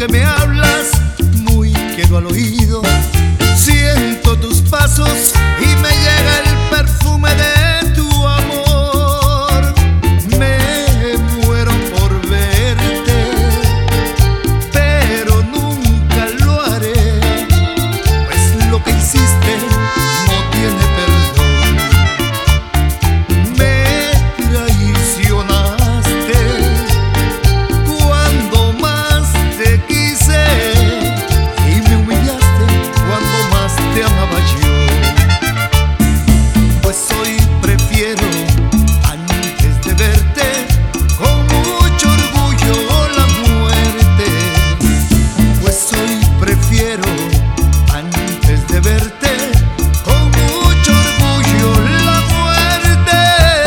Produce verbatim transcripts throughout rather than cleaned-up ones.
que me hablas muy quedo al oído. Siento tus pasos y me llega el perfume de tu amor. Me muero por verte, pero nunca lo haré, pues lo que hiciste no tiene perdón. Me traicionaste cuando más te quise y me humillaste cuando más te amaba yo. Pues hoy prefiero, antes de verte, con mucho orgullo la muerte. Pues hoy prefiero, antes de verte, con mucho orgullo la muerte.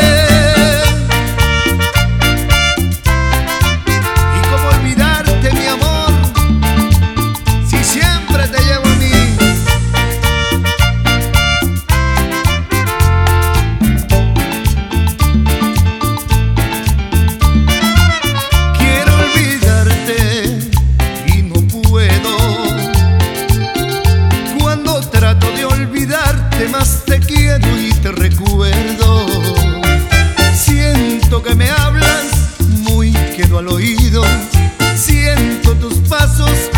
Y cómo olvidarte, mi amor, si siempre te llevo a mí. Quiero olvidarte y no puedo. Cuando trato de olvidarte, más te quiero y te recuerdo. Siento que me hablas muy quedo al oído. Siento tus pasos